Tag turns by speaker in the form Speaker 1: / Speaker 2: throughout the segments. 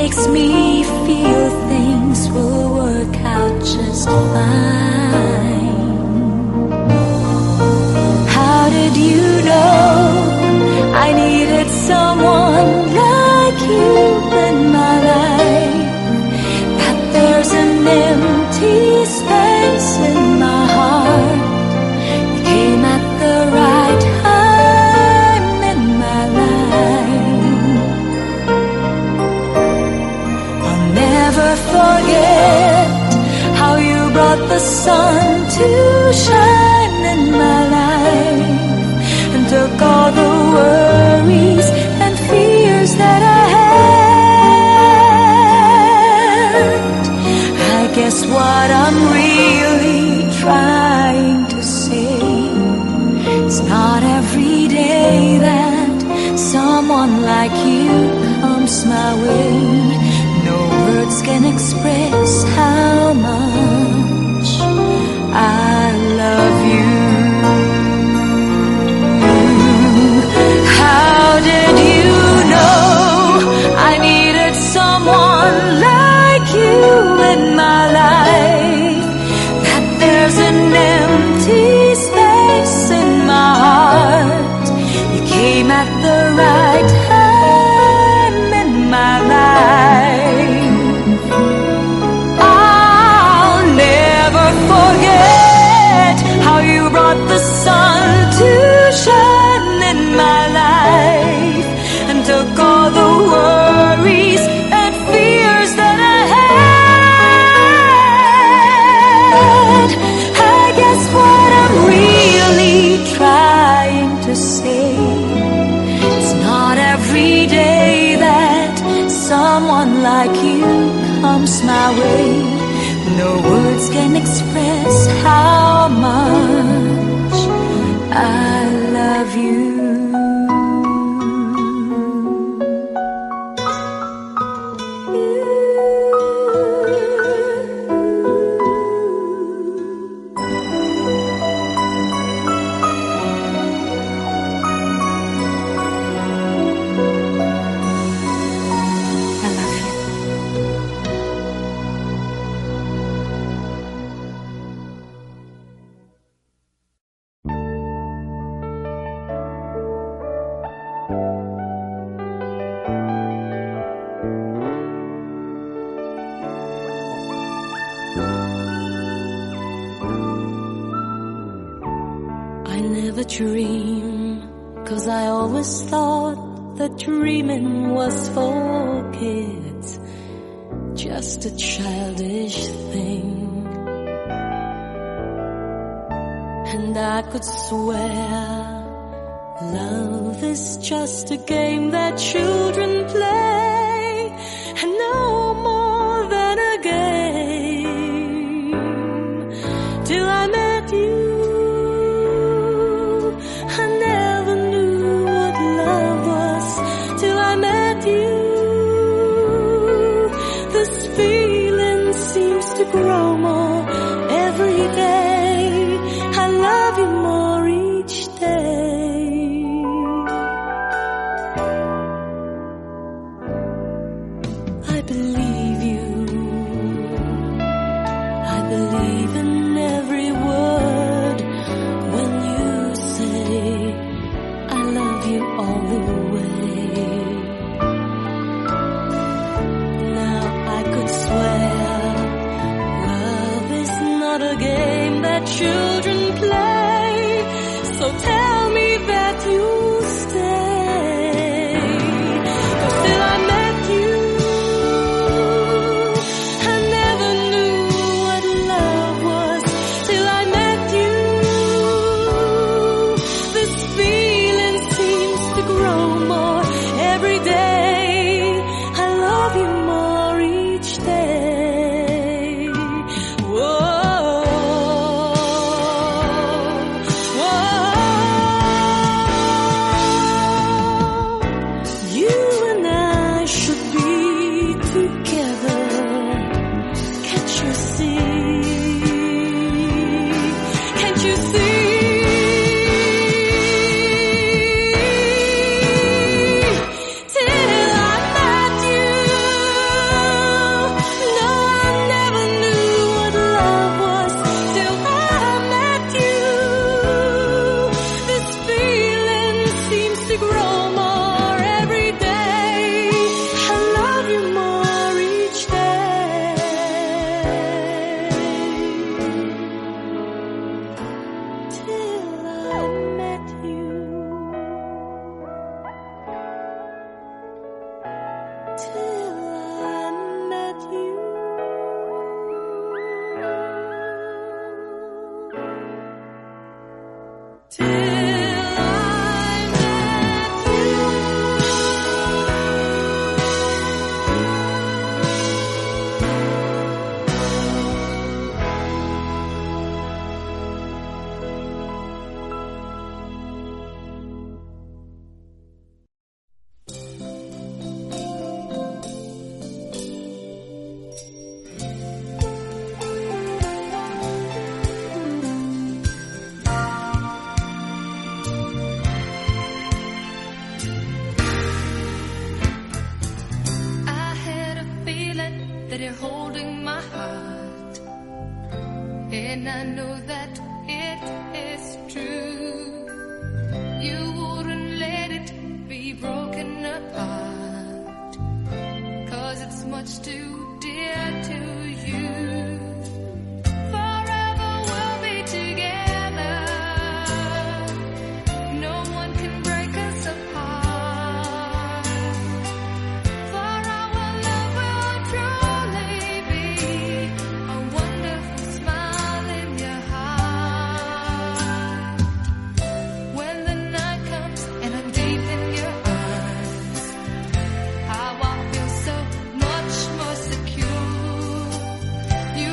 Speaker 1: makes me feel things will work out just fine. How did you know I needed someone like you in my life? That there's an empty space in my heart. You came at the right time in my life. I'll never forget how you brought the sun to shine in my life and took all the worries and fears that I had. I guess what I'm really trying to say, it's not every day that someone like you comes my way. No words can express how much I love you. How did you know I needed someone like you in my life? That there's an empty space in my heart. You came at the right time in my life. I'll never forget how you brought the sun to shine in my life and took all the worries and fears that I had. I guess what I'm really trying to say, it's not every day that someone like you comes my way. No words can express how much I love you.
Speaker 2: Dream, 'cause I always thought that dreaming was for kids, just a childish thing. And I could swear love is just a game that children play, and no more than a game. Till I met you, I never knew what love was till I met you. This feeling seems to grow more every day. I love you more each day. I believe you. I believe in every word when you say I love you all the way. Now I could swear love is not a game that children play. So tell me that you'll stay. 'Cause till I met you, you're holding my heart, and I know that it is true. You wouldn't let it be broken apart, 'cause it's much too dear to you. Forever we'll be together, no one can break us apart, for our love will truly be a wonderful smile in your heart. When the night comes and I'm deep in your arms, how I feel so much more secure. You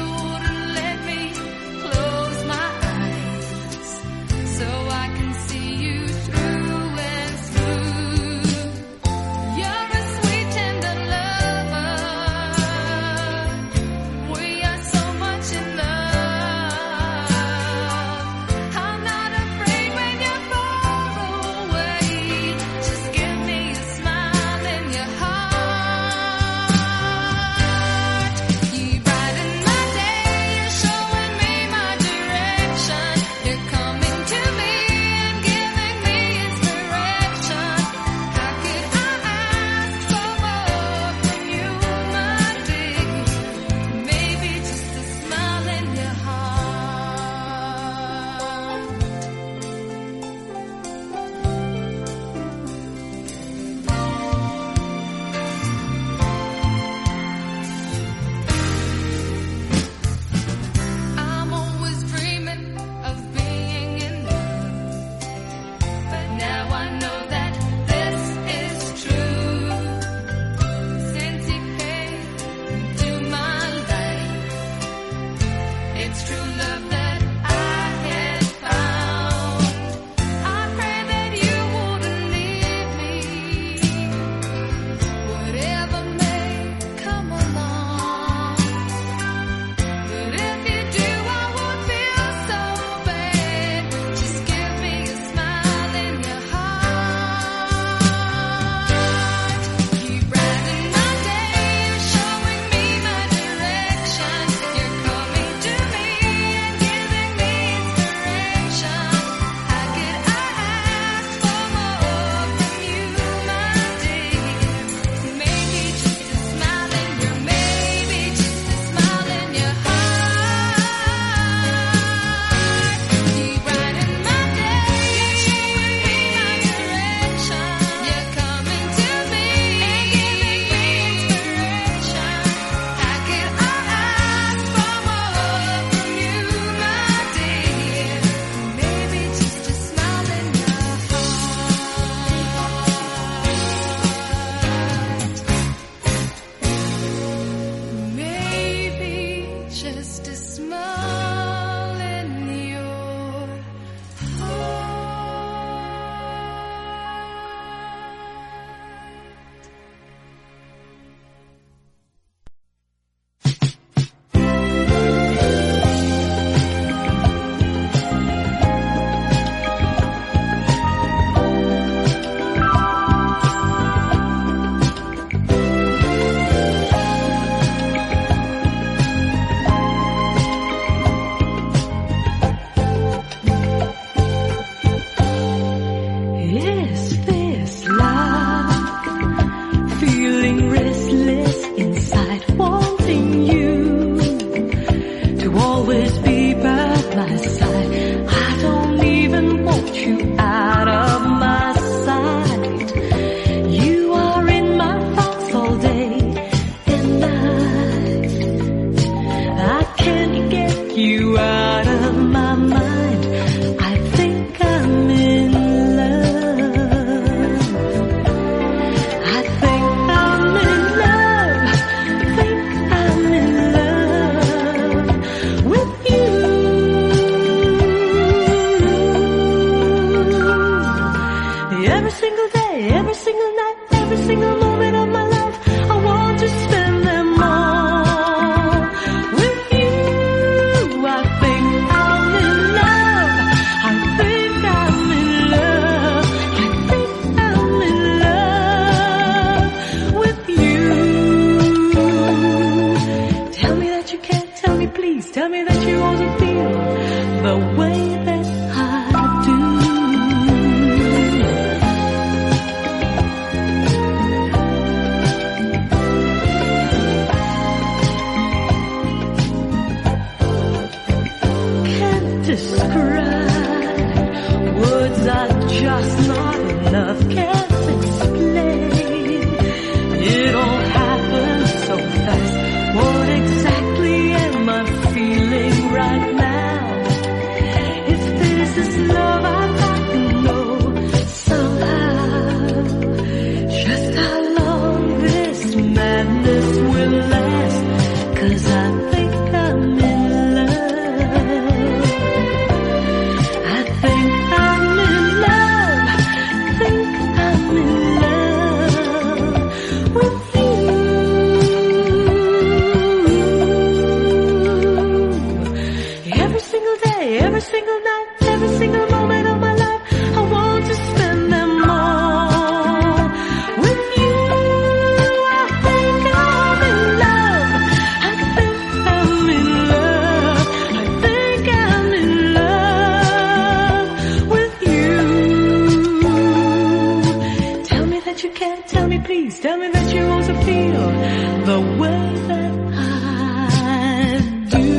Speaker 2: me that you also feel the way that I do.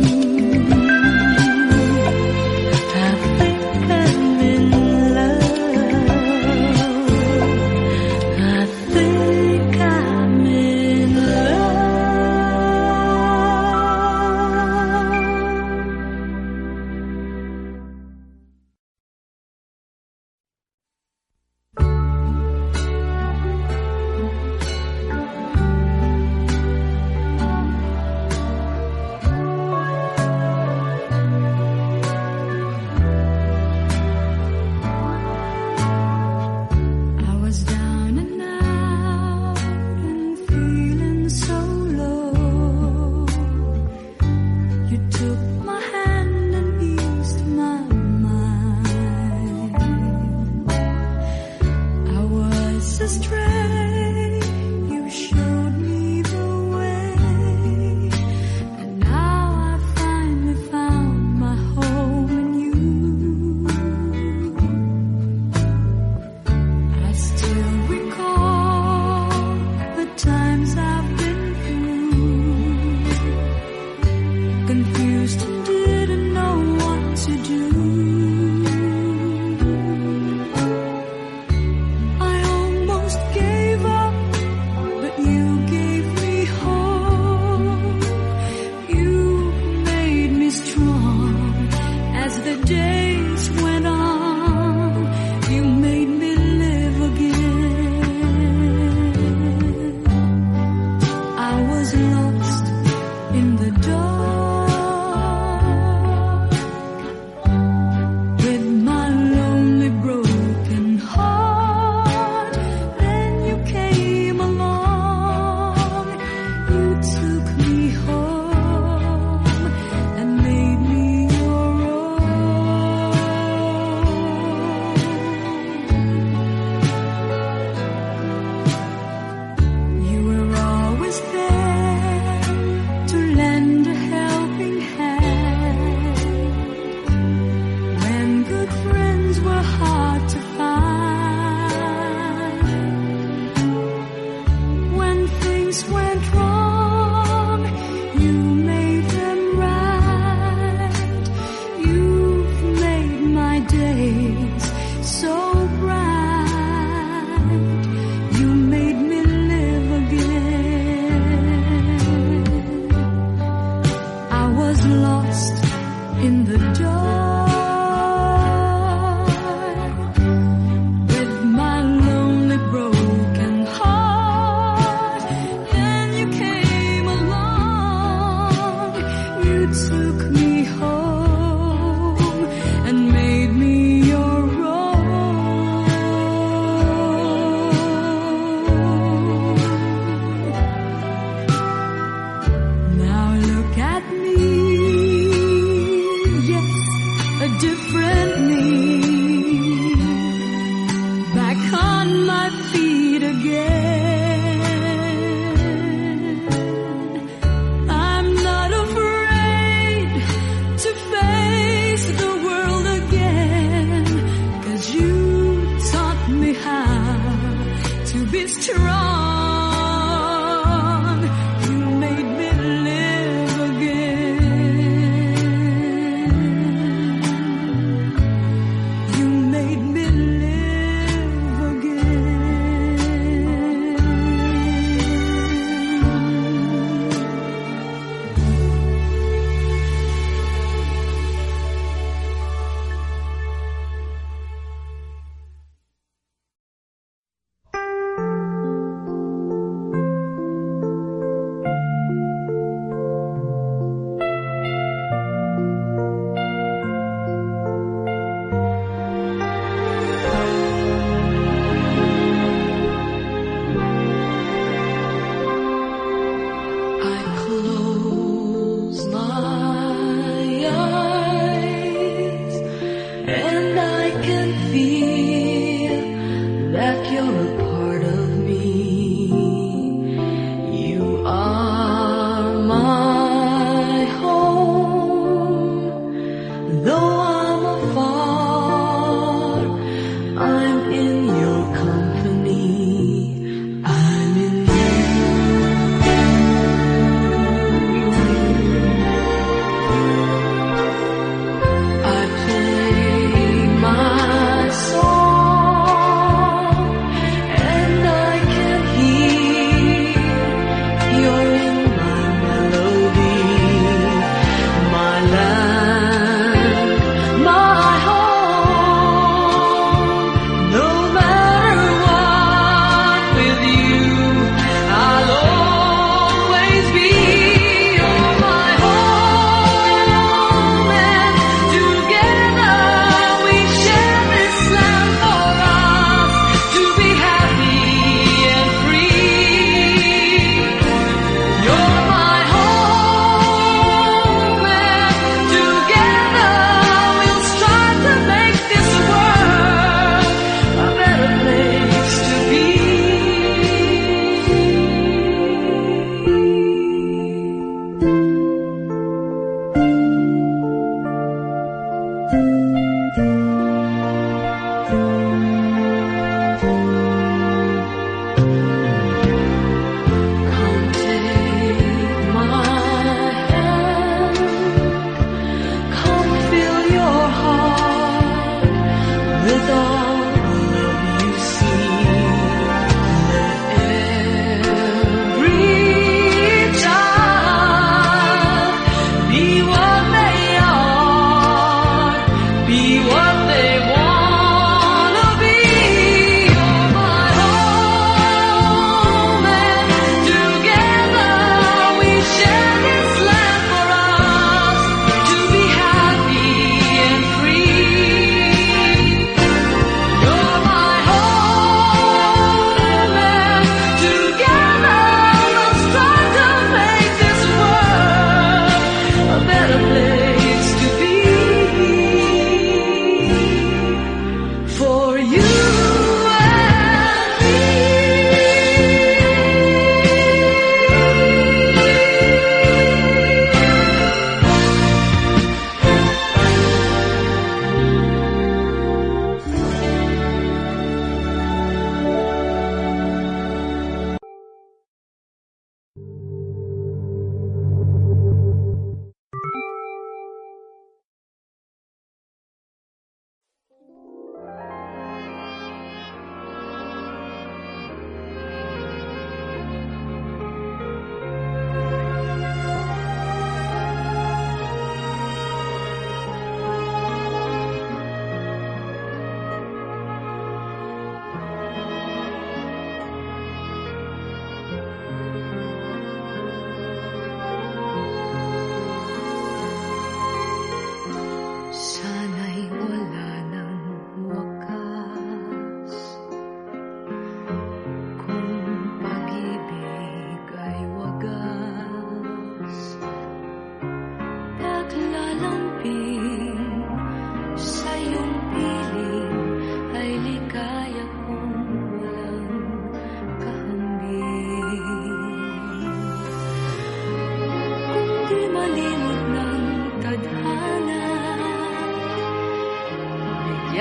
Speaker 2: I think I'm in love. I think I'm in love.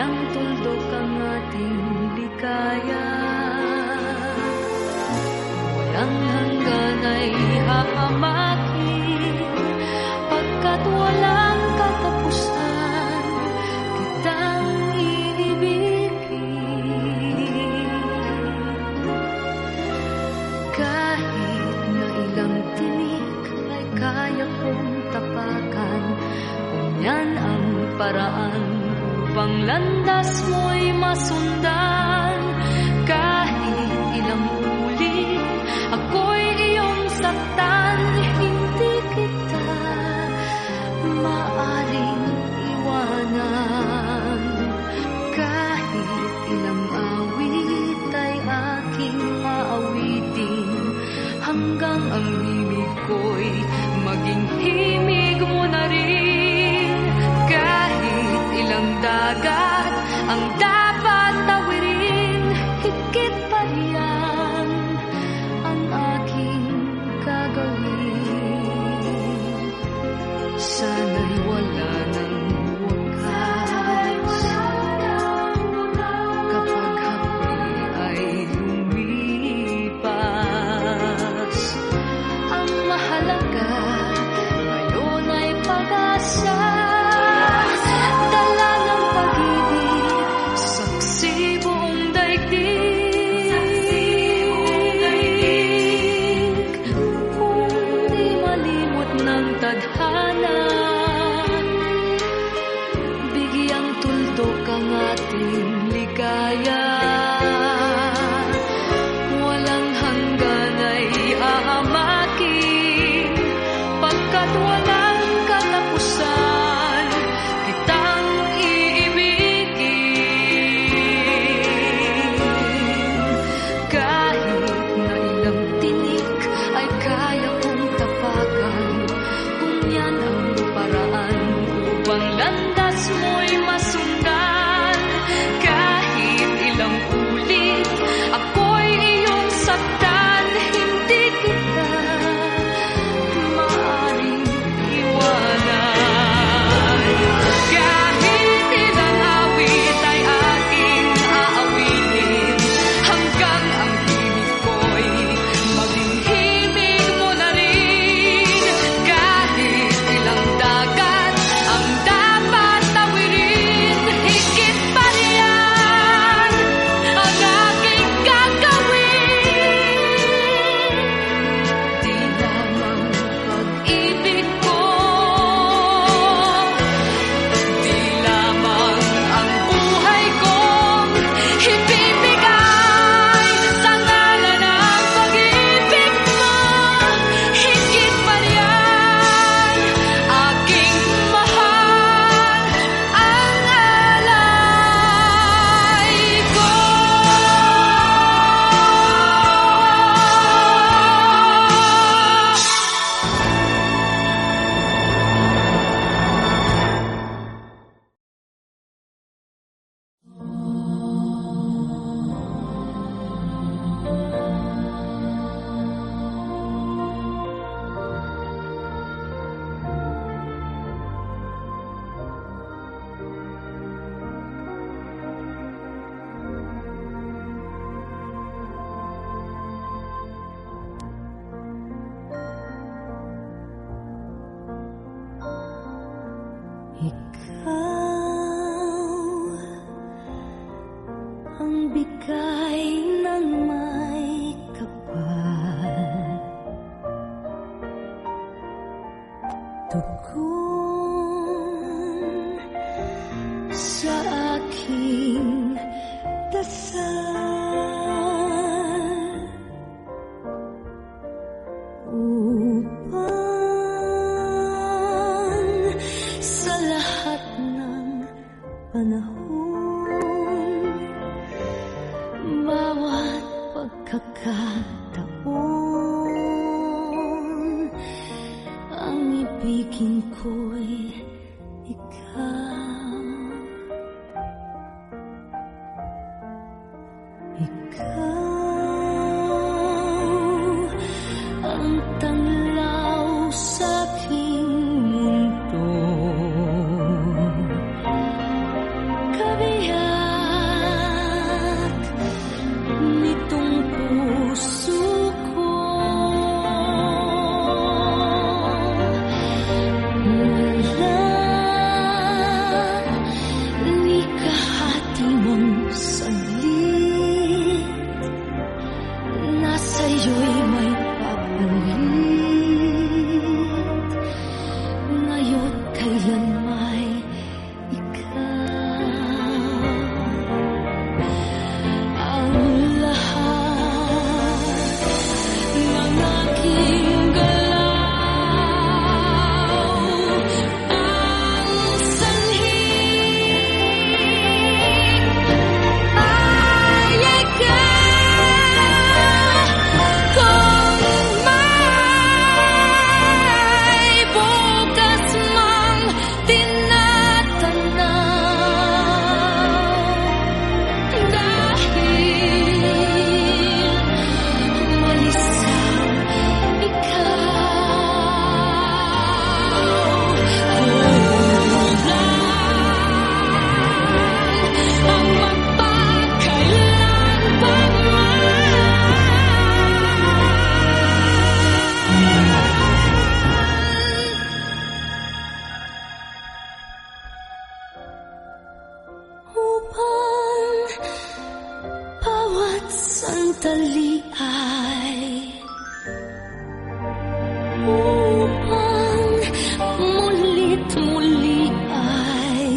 Speaker 2: Bigyan tuldok ang ating ligaya. Walang hanggan ay hahamakin, pagkat walang katapusan kitang iibigin. Kahit na ilang tinik ay kaya kong tapakan, kung yan ang paraan upang landas mo'y masundan. Kahit ilang ulit ako'y iyong saktan, hindi kita maaring iwanan. Kahit ilang awit ay aking aawitin, hanggang ang himig ko'y maging himig mo na rin. Kahit ilang dagat ang dapat tawirin, higit pa riyan ang aking gagawin. Sana'y wala nang wakas, kapag hapdi ay lumipas. Ang mahalaga ngayon ay pag-asa, dala ng pag-ibig, saksi buong daigdig. Kung di malimot ng tadhana, bigyang tuldok ang ating ligaya. Walang hanggan ay ahamakin, pagkat walang katapusan kitang iibigin. Kahit na ilang tinik ay kaya kong tapakan, kung yan ang paraan upang landas mo'y masundan. Kahit ilang ulit ako'y iyong saktan, hindi kita maaring iwanan. Kahit ilang awit ay aking aawitin, hanggang ang himig ko'y maging himig mo na rin. Kahit ilang dagat ang dapat tawirin, higit pa riyan ang aking gagawin. Di lamang pag-ibig ko, di lamang ang buhay kong ibibigay sa ngalan ng pag-ibig mo. Higit pa riyan aking mahal, ang alay ko. Ikaw ang bigay ng may kapal, tugon sa aking dasal, upang sa lahat ng panahon, bawat pagkakataon, ang ibigin ko'y ikaw. Ikaw ang tanglaw sa aking mundo, kabiyak upang muli't muli ay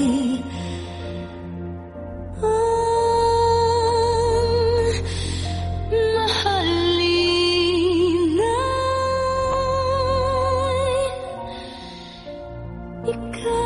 Speaker 2: mahalin ay ikaw.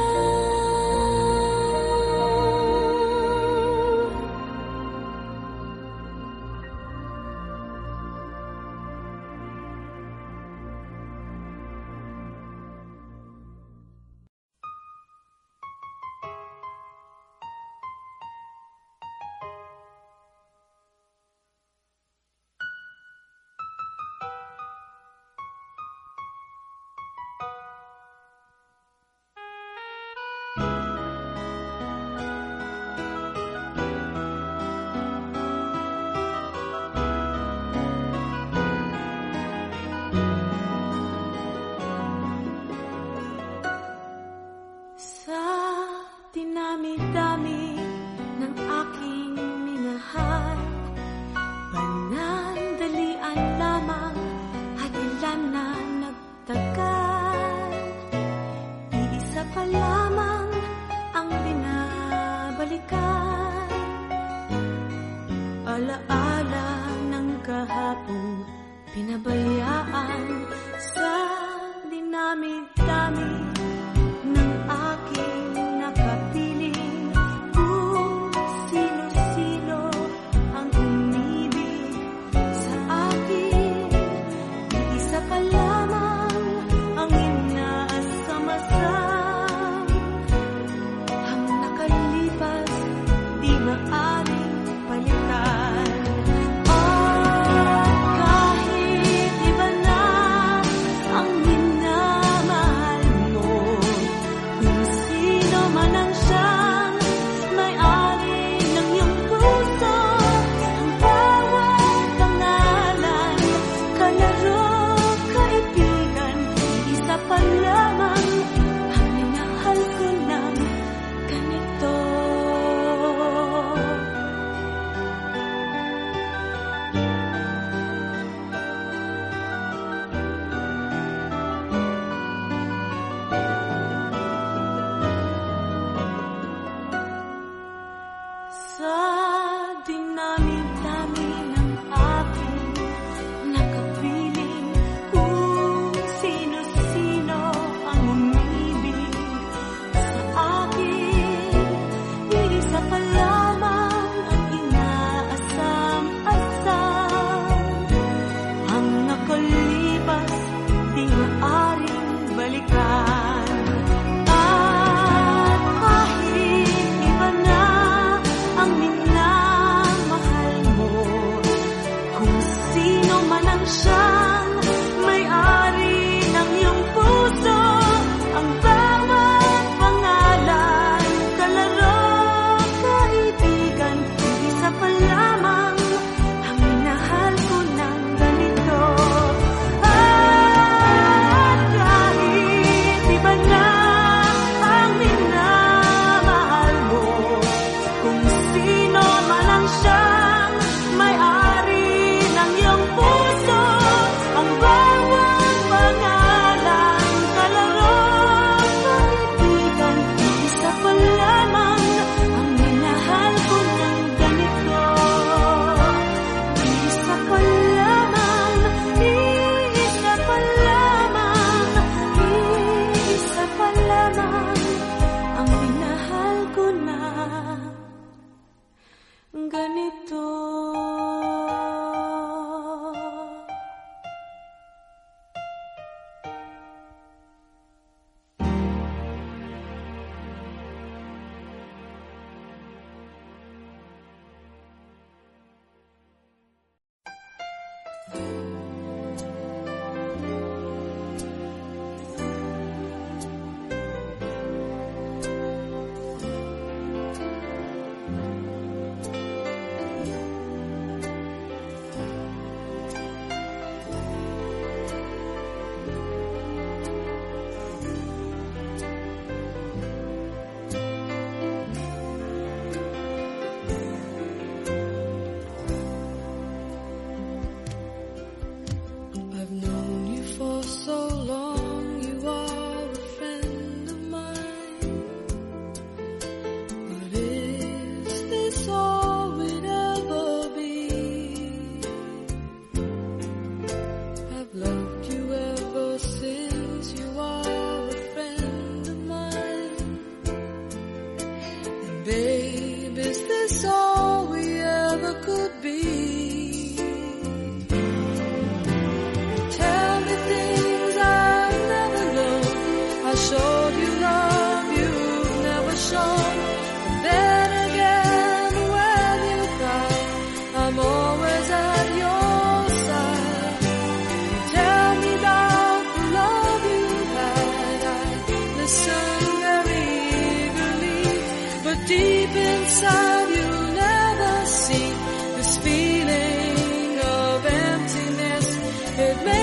Speaker 2: Sa dinami-dami ng aking minahal, panandalian lamang at ilan na nagtagal. Iisa pa lamang ang binabalikan, alaala ng kahapon pinabayaan. Sa dinami-dami ng aking nakapiling, kung sino-sino ang umibig sa akin, isa pa lamang ang inaasam-asam. Ang nakalipas di maaring palitan. Kahit iba na ang minamahal mo, kung sino man ang siyang may-ari ng iyong puso, ang bawat pangalan kalaro,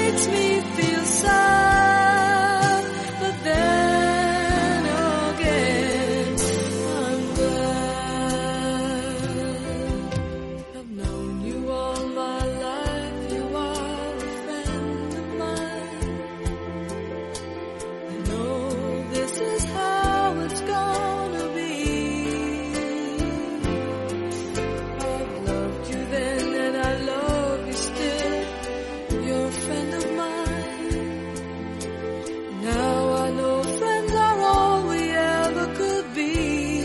Speaker 2: makes me feel sad, but then again I'm glad. I've known you all my life, you are a friend of mine. I know this is how it's gonna be. I've loved you then and I love you still. You're a friend of mine. Now I know friends are all we ever could be.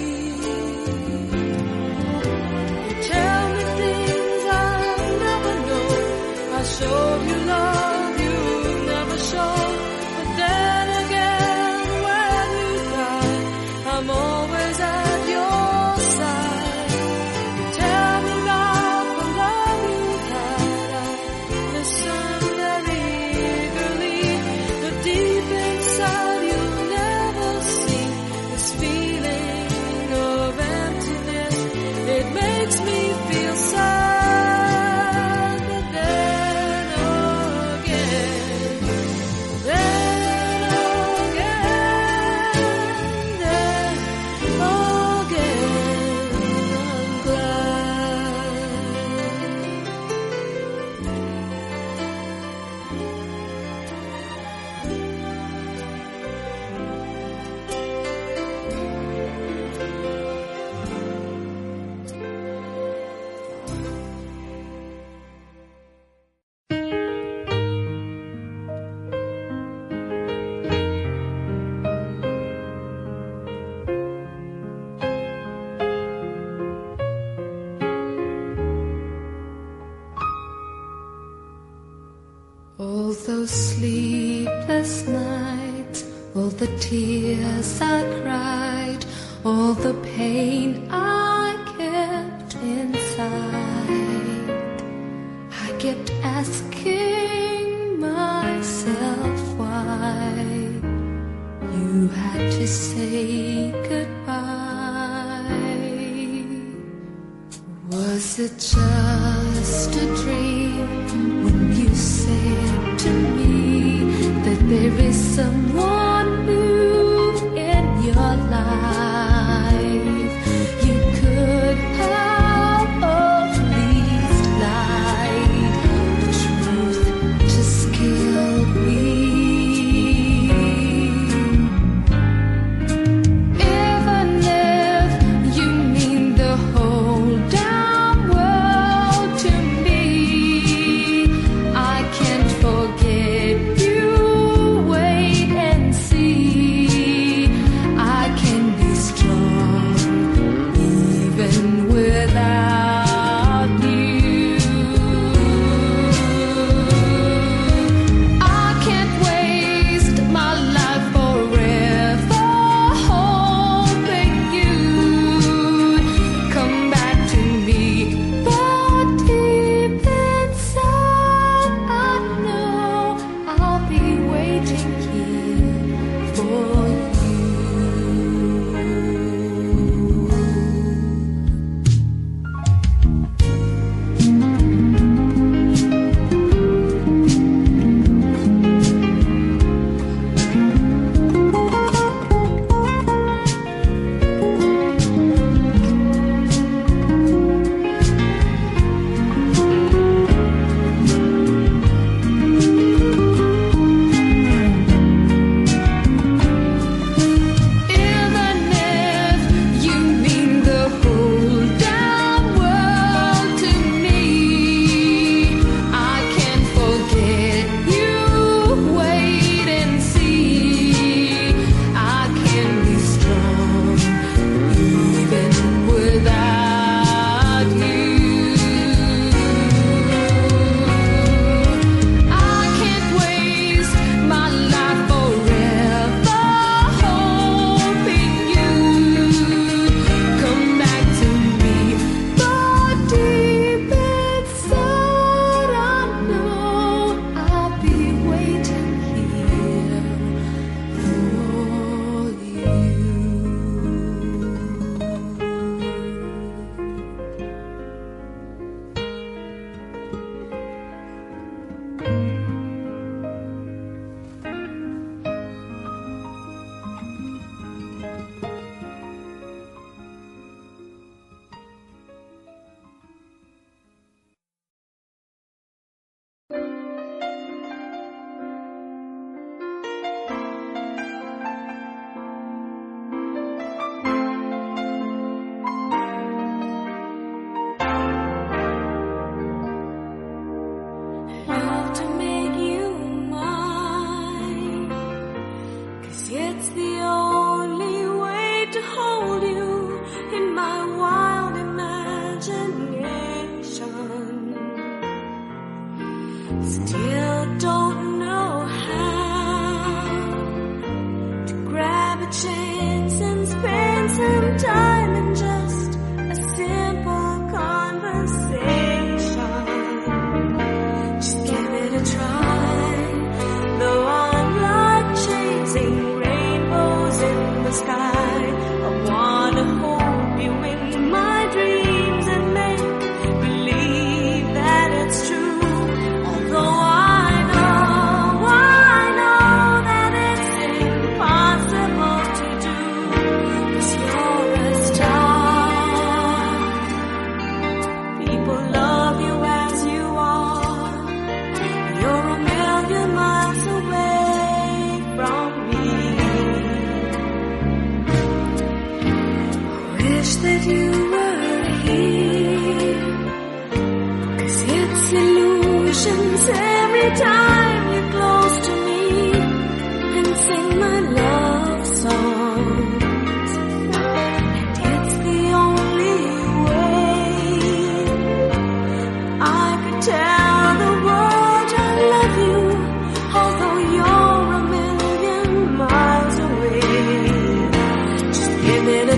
Speaker 2: You tell me things I never know. I show you love you never show. But then again, when you cry, I'm always at your side. You tell me about the love you had. I listen very eagerly, but deep inside you never see this feeling of emptiness. It makes me feel sad, but then again, then again, I'm
Speaker 1: All those sleepless nights, all the tears I cried, all the pain I kept inside. I kept asking myself why you had to say goodbye. Was it just a dream when you said to me that there is someone new in your life? You could have at least lied. The truth just killed me. Even if you mean the whole damn world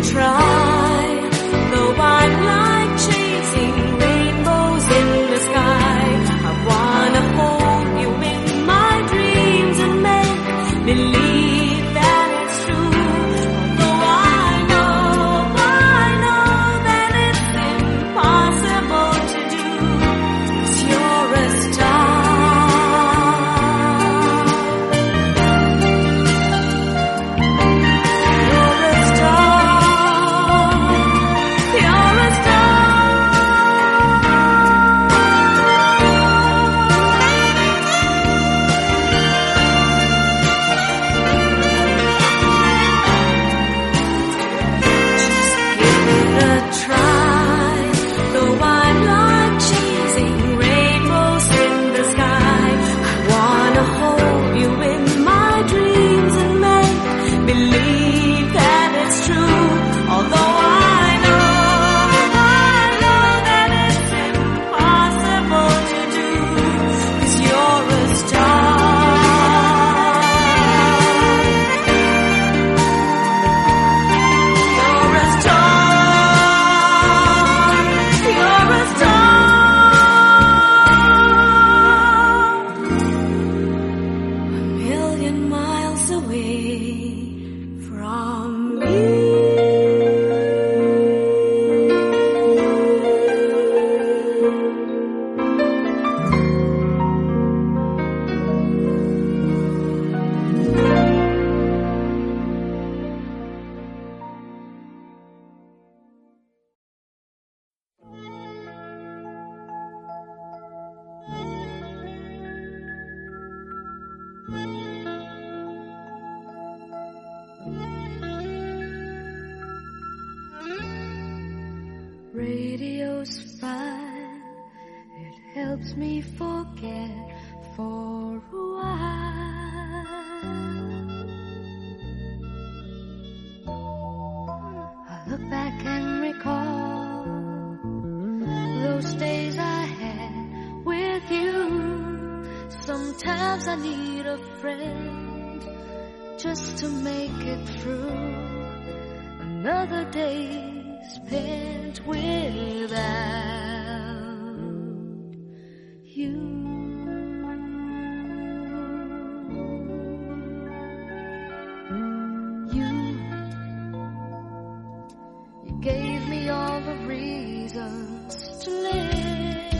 Speaker 2: try, though I'm like chasing rainbows in the sky. I wanna hold you in my dreams and make believe that it's true. Although I know that it's impossible to do, 'cause you're a star.
Speaker 1: Radio's fine, it helps me forget for a while. I look back and recall those days I had with you. Sometimes I need a friend just to make it through another day spent without you. You gave me all the reasons to live,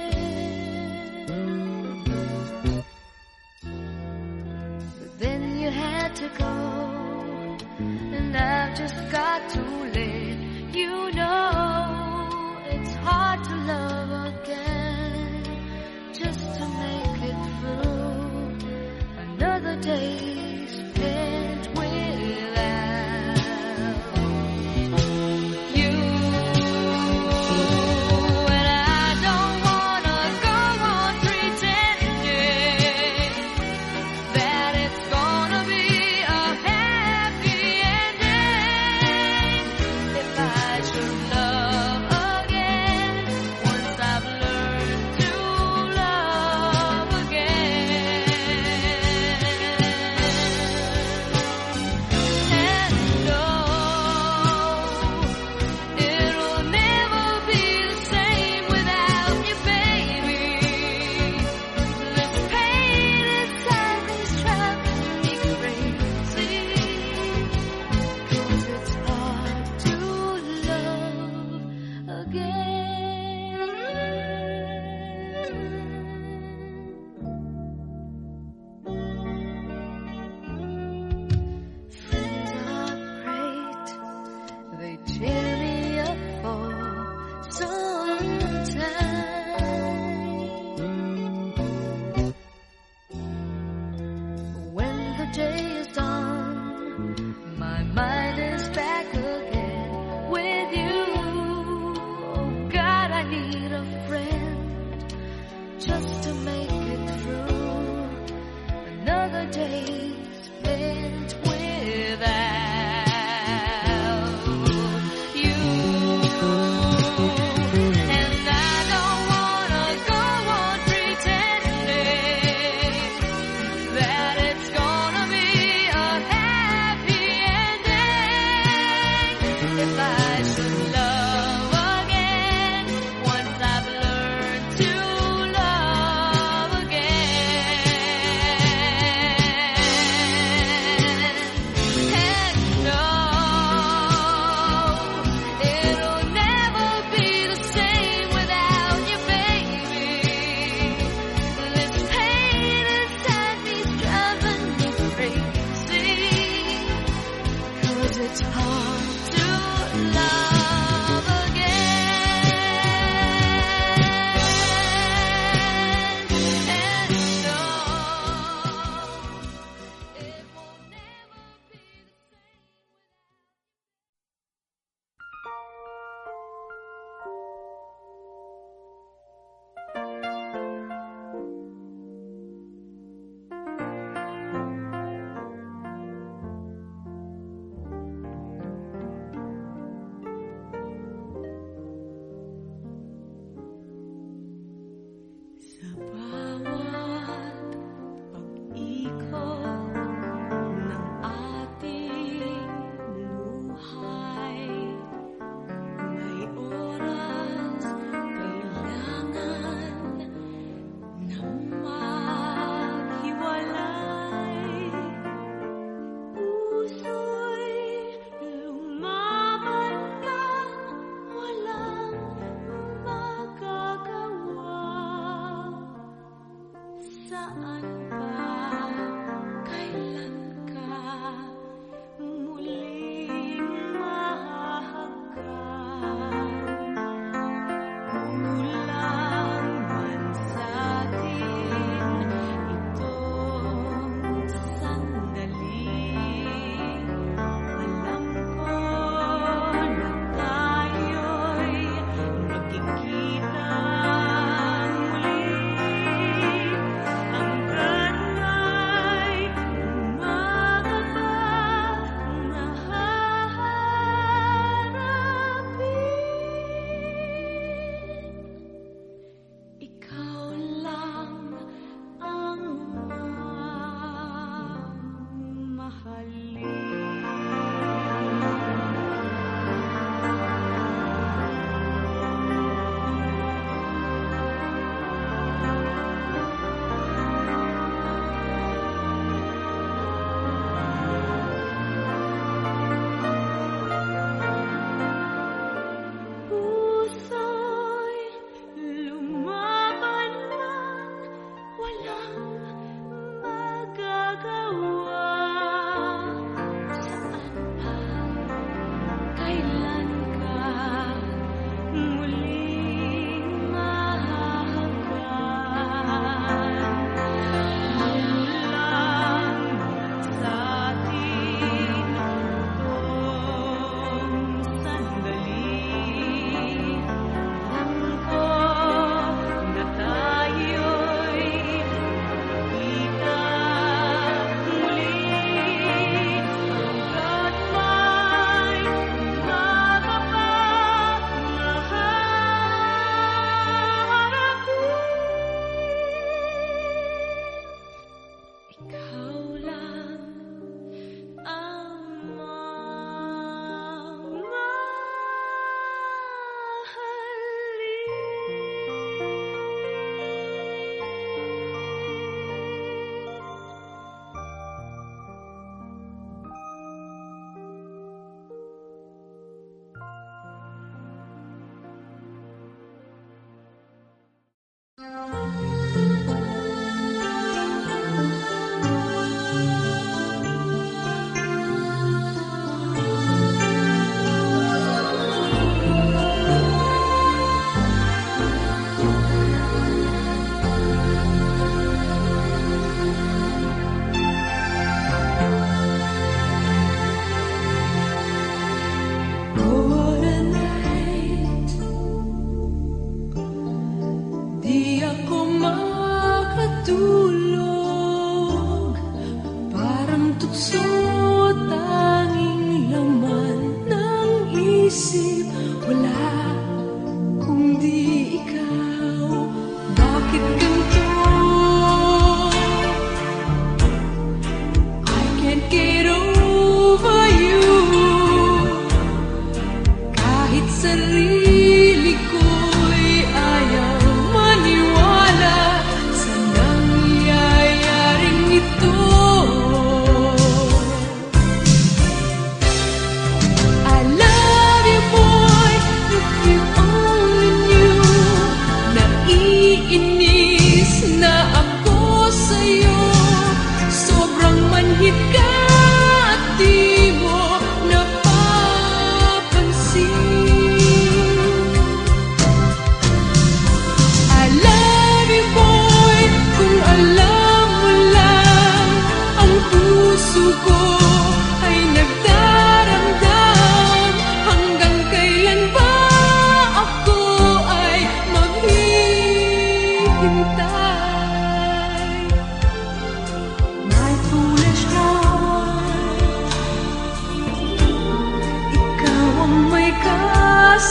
Speaker 1: but then you had to go, and I've just got to let you know it's hard to love again, just to make it through another day spent without you. And I don't wanna go on pretending that it's gonna be a happy ending. If I should love again, once I've learned to love again. And no, it'll never be the same without you, baby. This pain inside these traps me crazy, 'cause it's hard to love again. Friends are great, they cheer me up for some time. When the day is done, my mind is back again with you. Oh God, I need a friend just to make it through another day spent without you. And I don't wanna go on pretending that it's gonna be a happy ending. If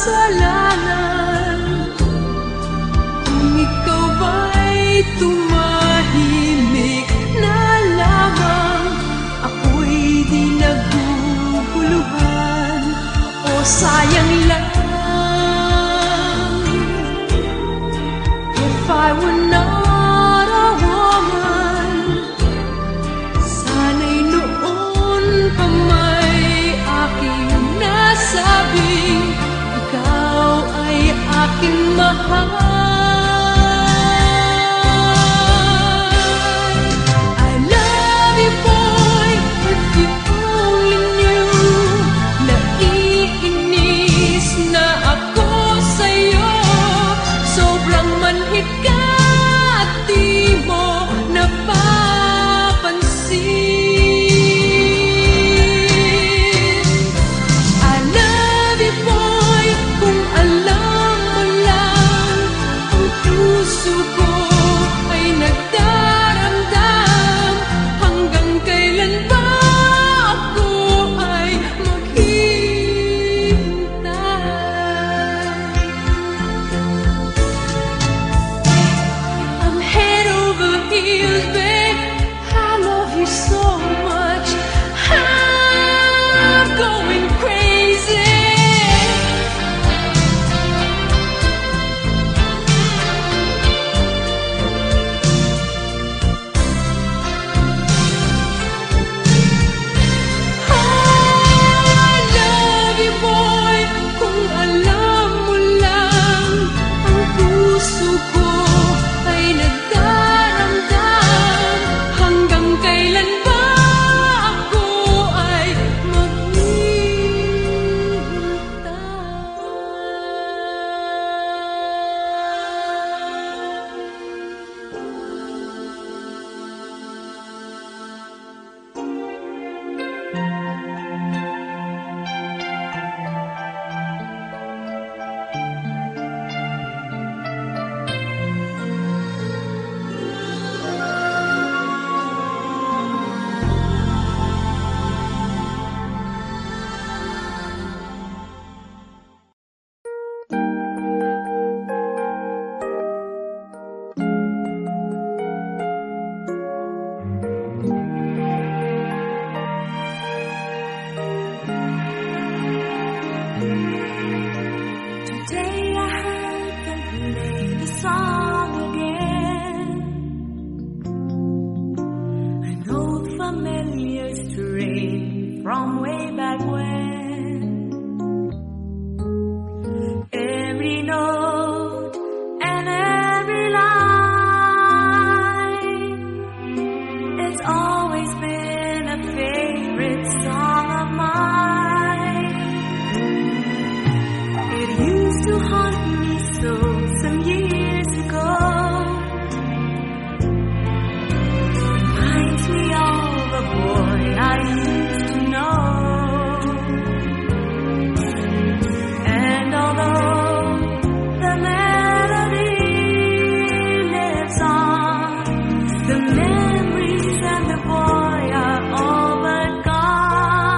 Speaker 2: kasalanan. Kung ikaw ba'y tumahimik na lamang, ako'y di naguguluhan. O sayang lang, if I were not a woman, sana'y noon pa may aking nasabing ikaw ay aking mahal. I love you, boy, if you only knew. Naiinis na ako sa'yo, sobrang manhid ka at di mo napapansin. I love you, boy, kung alam mo lang, ang puso ko ay nagdaramdam. Hanggang kailan ba ako ay maghihintay? I'm head over heels, babe. I love you so much. I'm going crazy. I love you, boy, kung alam mo lang, ang puso ko ay nagdaramdam. Hanggang kailan ba ako ay Today I heard them play the song again, an old familiar strain from way back when. Every note and every line, it's always been a favorite song of mine. It used to haunt me so some years ago. Reminds me of a boy I used to know. And although the melody lives on, the memories and the boy are all but gone.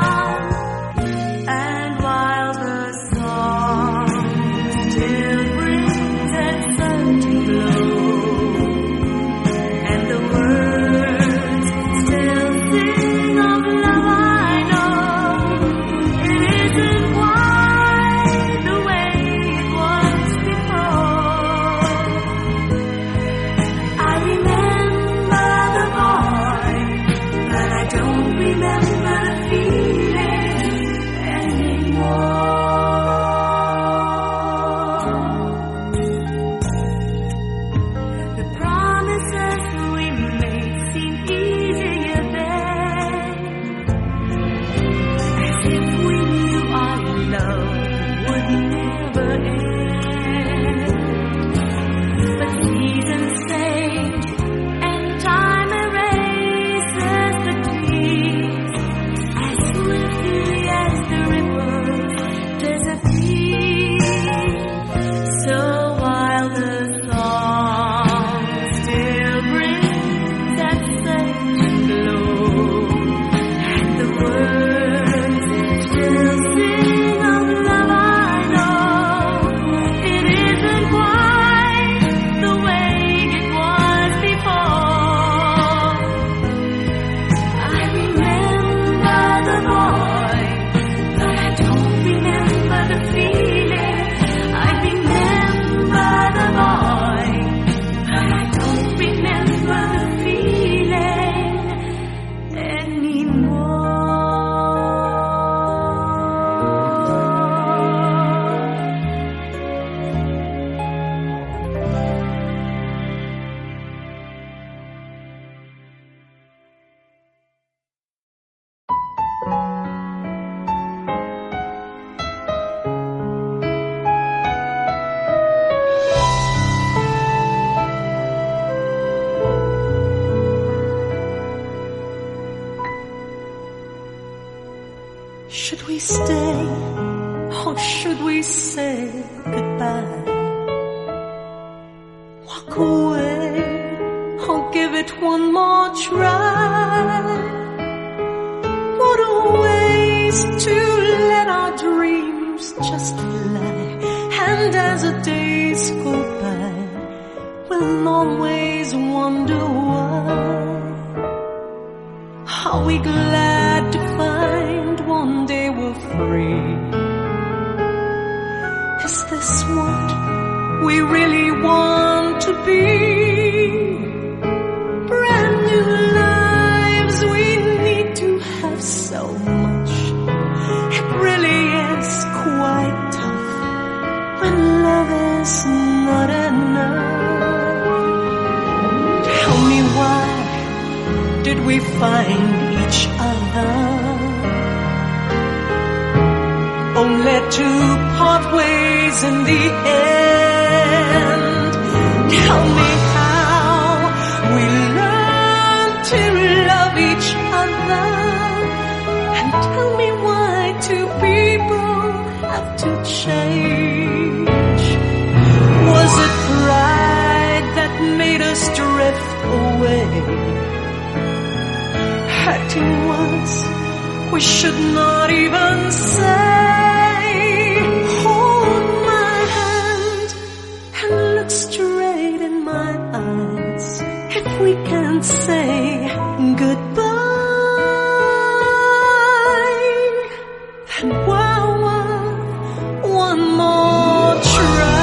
Speaker 2: Should we stay or should we say goodbye? Walk away or give it one more try? What a waste to let our dreams just lie. And as the days go by, we'll always wonder why. Are we glad to find one day we're free? Is this what we really want to be? Brand new lives we need to have so much. It really is quite tough when love is not enough. Tell me, why did we find each other only to part ways in the end? Tell me how we learned to love each other, and tell me why two people have to change. Was it pride that made us drift away? Hurting words we should not even say. Hold my hand and look straight in my eyes. If we can't say goodbye, then why one more try?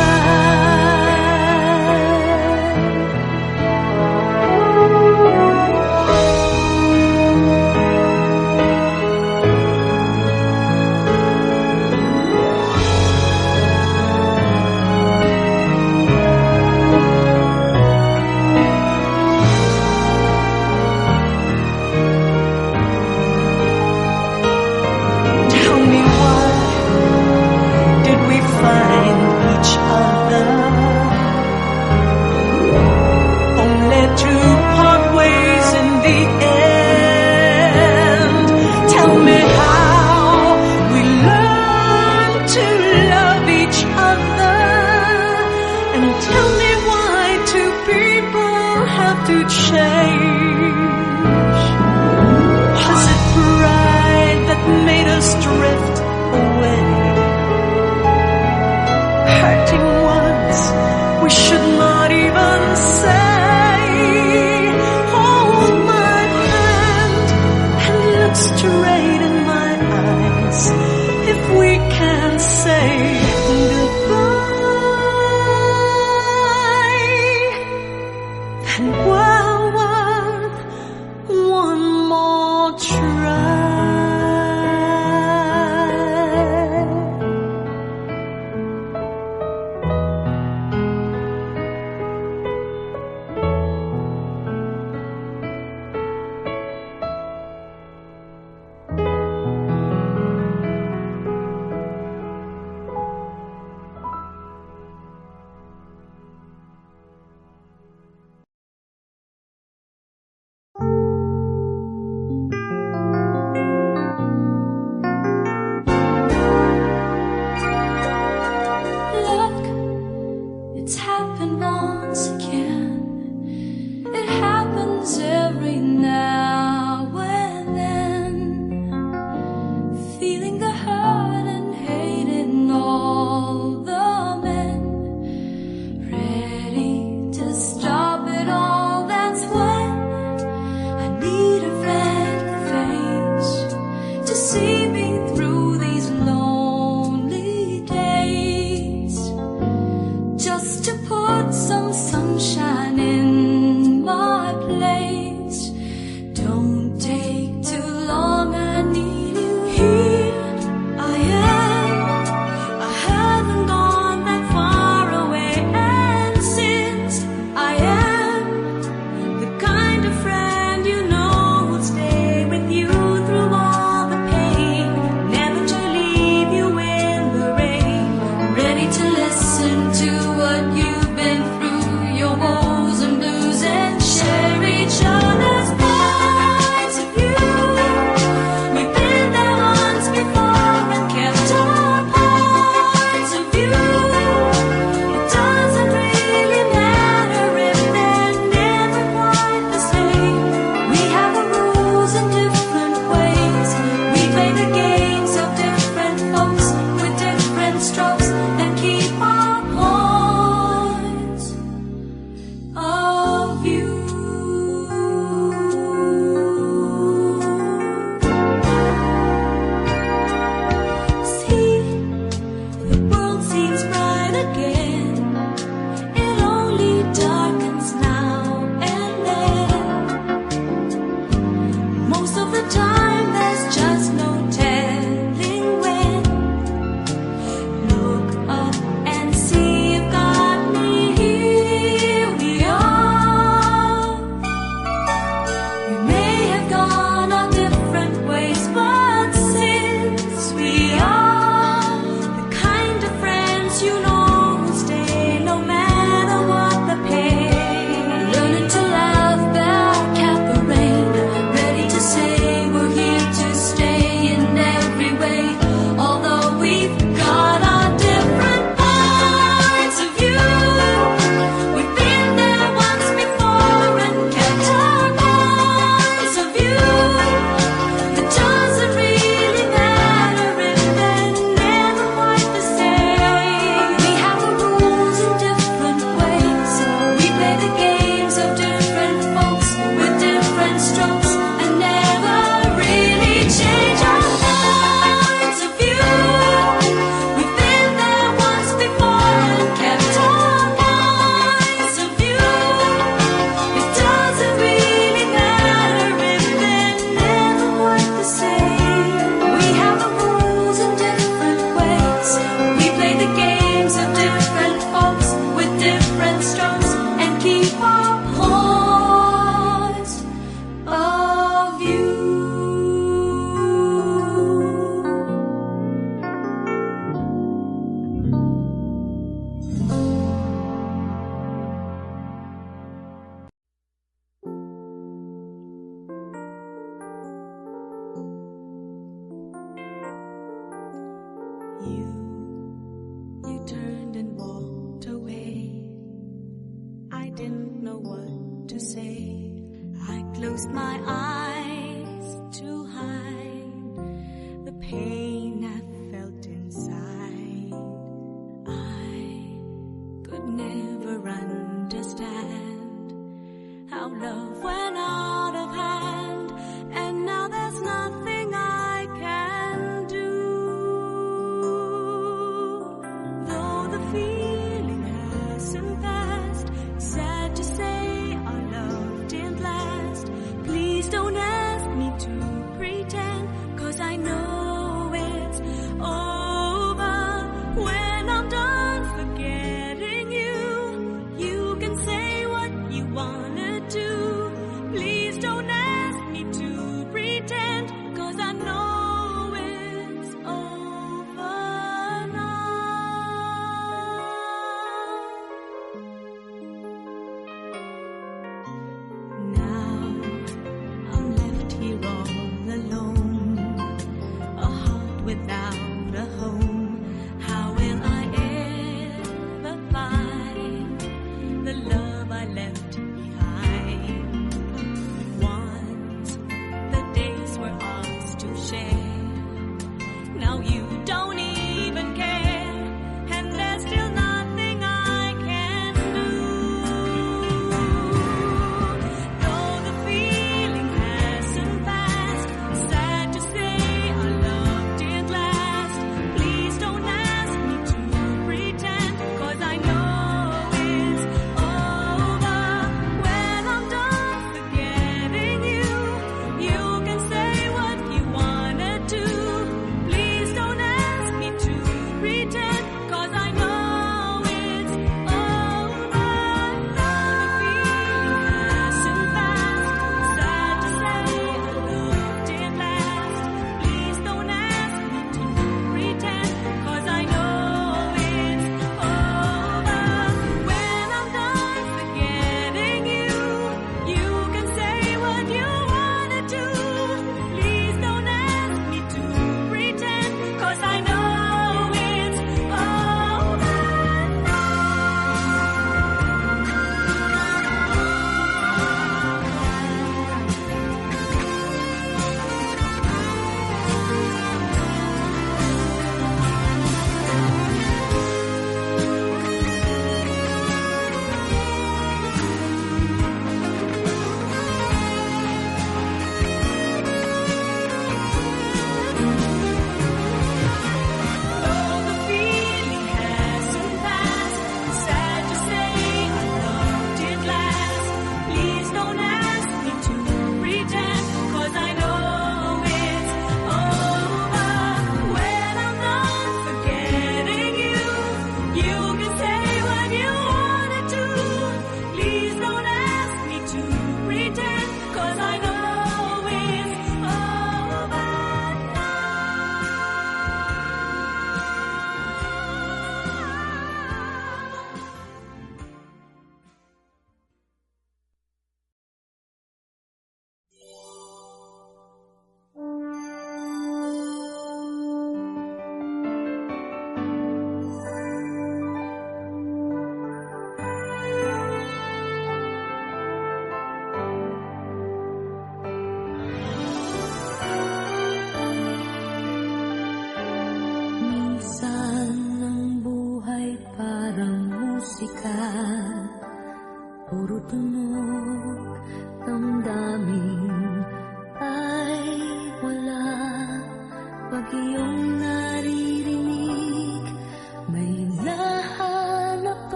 Speaker 1: the time, there's just no telling when. Look up and see you've got me, here we are. We may have gone our different ways, but since we are the kind of friends you know will stay no matter what the pain. Learning to laugh back at the rain, ready to say we're here to stay in every way. Although we've got our different points of view, we've been there once before and kept our points of view. It doesn't really matter if they're never quite the same. We have our rules in different ways. We play the games of different folks with different strokes and never really change our points of view. We've been there once before and kept our points of view. It doesn't really matter if they're never quite the same. We have our rules in different ways. We play the games of different folks with different strokes and keep our points of view. You turned and walked away. I didn't know what to say. I closed my eyes to hide the pain I felt inside. I could never understand how love went out of hand, and now there's nothing I can do. Though the feeling hasn't passed, sad to say our love didn't last. Please don't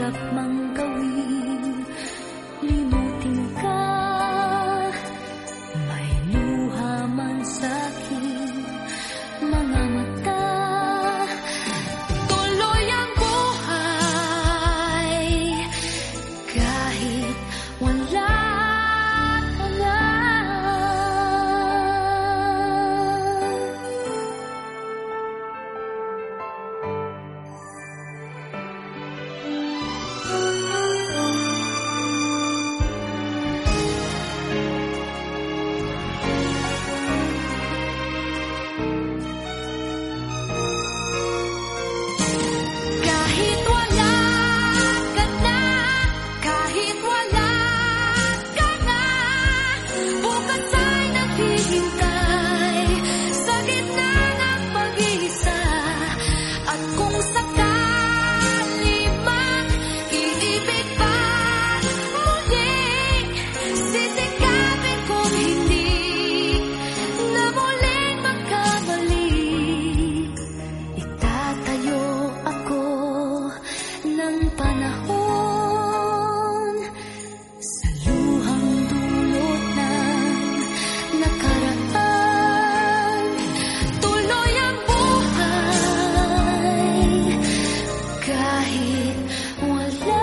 Speaker 1: sikap mang gawin, limutin ka. May luha man sa'king mga mata. Tuloy ang buhay kahit wala ka na. Kahit wala ka na, kahit wala ka na, bukas ay naghihintay sa gitna ng pag-iisa. At kung sakali mang iibig pa muli, sisikapin kong hindi na muling magkamali. Itatayo ako ng panahon sa luhang dulot ng nakaraan. Tuloy ang buhay kahit wala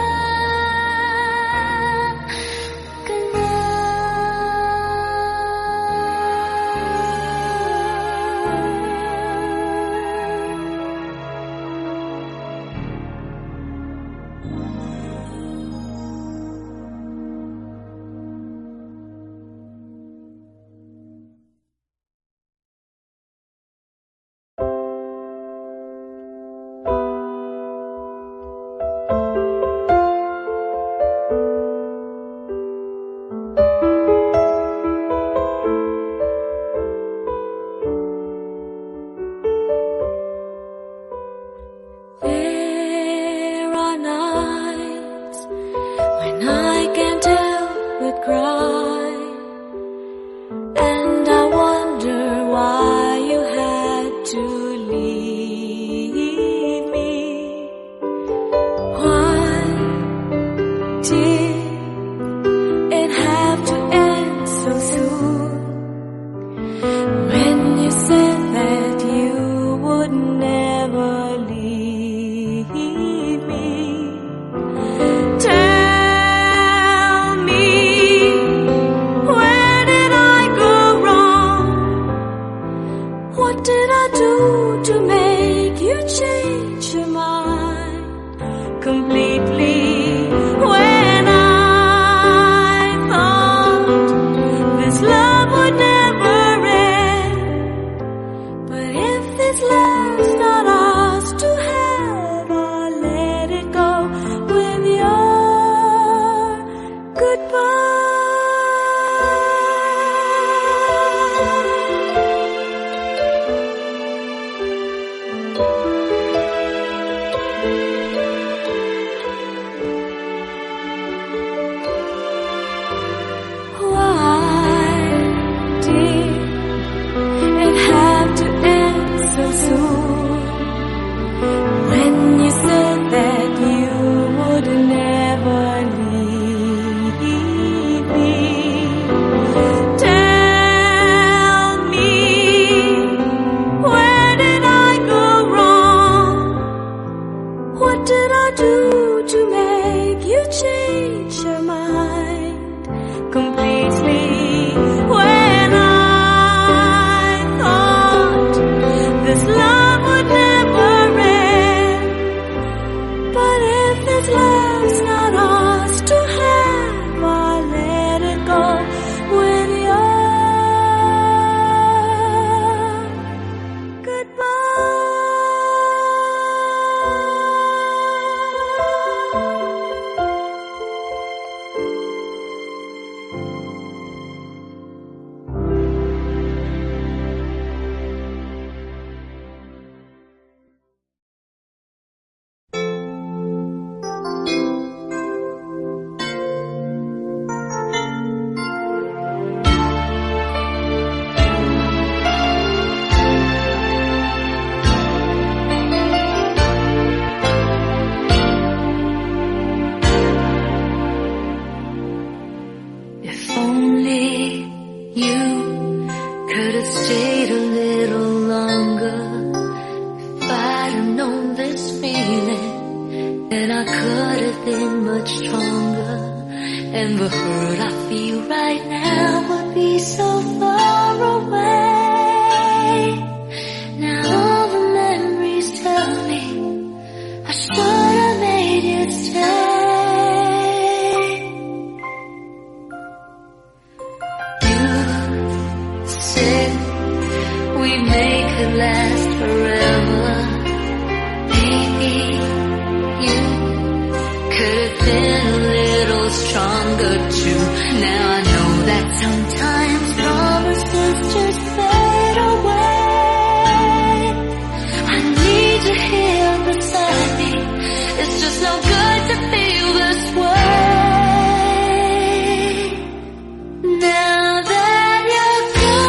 Speaker 1: ka na. There are nights when I can't help but cry, and I wonder why you had to leave me. Why did it have to end so soon? When you said that you would never leave me. Tell me, where did I go wrong? What did I do to make you change your mind completely? When I thought this love would never end, but if this love's not ours to have, I'll let it go with your goodbye. Why did it have to end so soon? When you said that you would never leave me. Tell me, where did I go wrong? What did I do to make you change your mind completely? When I thought this love would never end, but if this love's not ours to have, I'll let it go with your goodbye. I could have been much stronger, and the hurt I feel right now would be so far away. Now all the memories tell me I should have made you stay. You said we make it last forever. Maybe you could have been a little stronger too. Now I know that sometimes promises just fade away. I need you here beside me. It's just no good to feel this way. Now that you're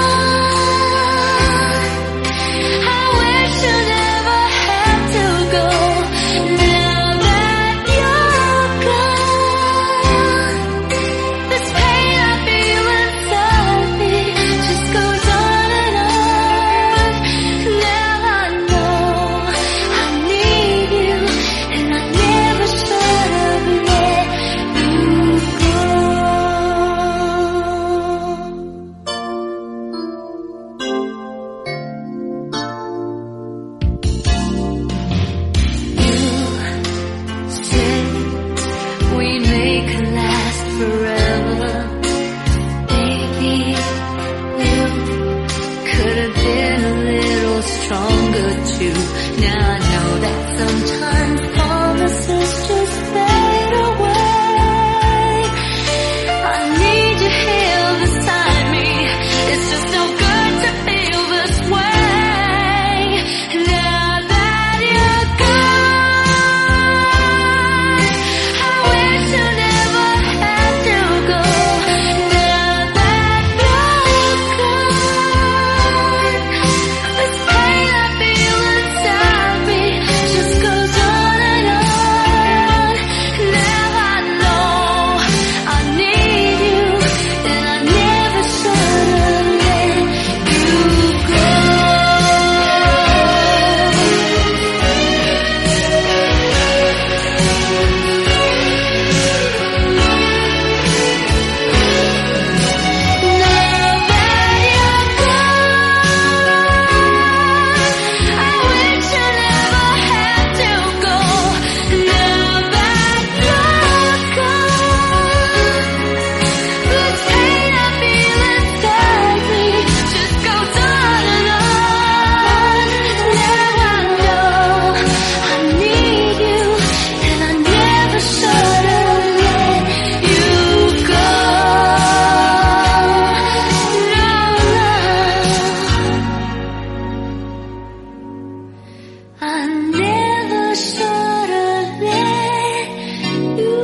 Speaker 1: gone, I wish you never had to go. Now that you're gone, this pain I feel inside me just goes on and on. Now I know I need you, and I never should have let you go. You said we make it last forever. Maybe you could have been a little stronger too. Now I know that sometimes promises just fade away. I need you here beside me. It's just no good to feel this way. Now that you're gone, I wish you never had to go. Now that you're gone, this pain I feel inside me just goes on and on. Now I know I need you, and I never should have let you go. Now that you're gone, I wish you never had to go. Now that you're gone, this pain I feel inside me just goes on and on. Now I know I need you, and I never should have let you go. No, I never should have let you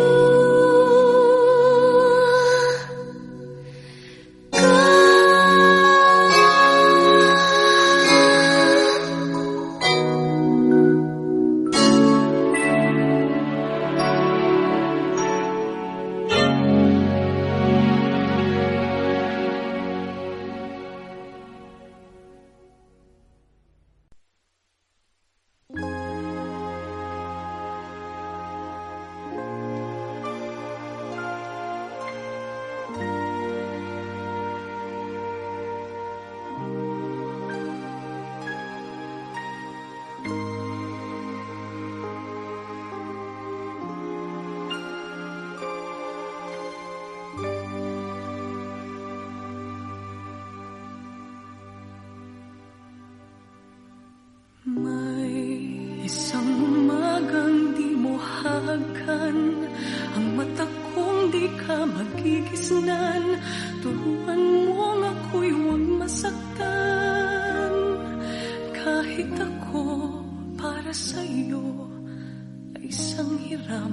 Speaker 1: May isang umagang di mo hagan, ang mata kong di ka magigisnan. Turuan mo nga ako'y huwag masaktan. Kahit ako para sa'yo ay isang hiram,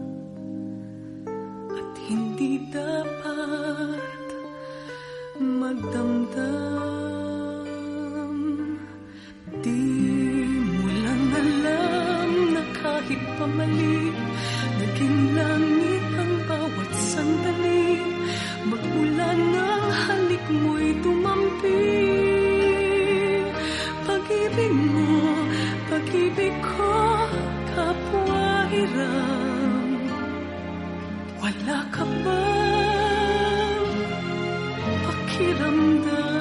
Speaker 1: at hindi dapat magdamdam. Di mo lang alam na kahit pamali, naging langit ang bawat sandali. Magmula ng halik mo'y tumampi. Pag-ibig mo, pag-ibig ko, kapwa hirap.
Speaker 2: Wala ka bang pakiramdam?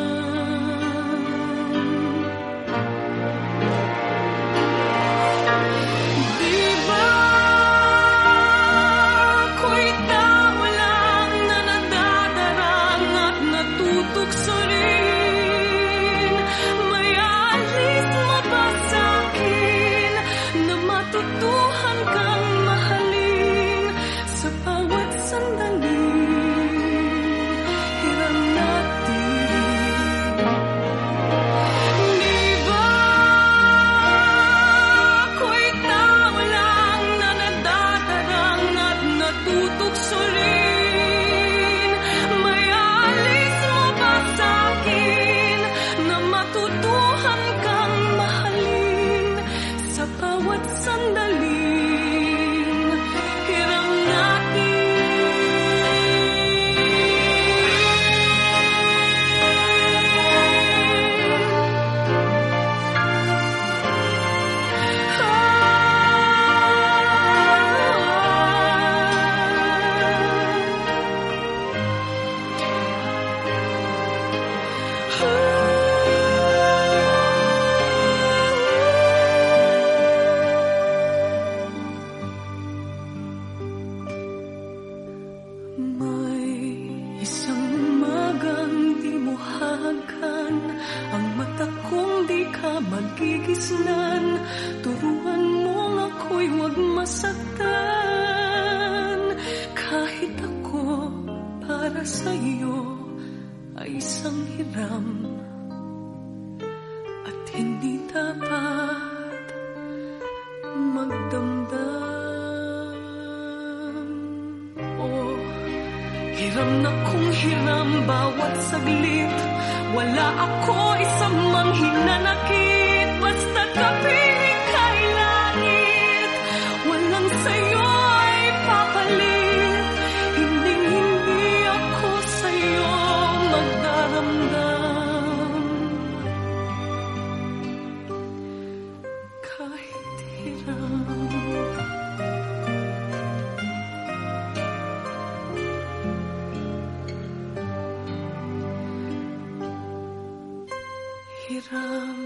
Speaker 2: Turuan mong ako'y huwag masaktan. Kahit ako para sa'yo ay isang hiram, at hindi dapat magdamdam. Oh, hiram na kung hiram bawat saglit. Wala ako isang mang hinanakit. Basta't kapiling kay langit, walang sa'yo ay papalit. Hindi ako sa'yo magdaramdam. Kahit hiram. Hiram.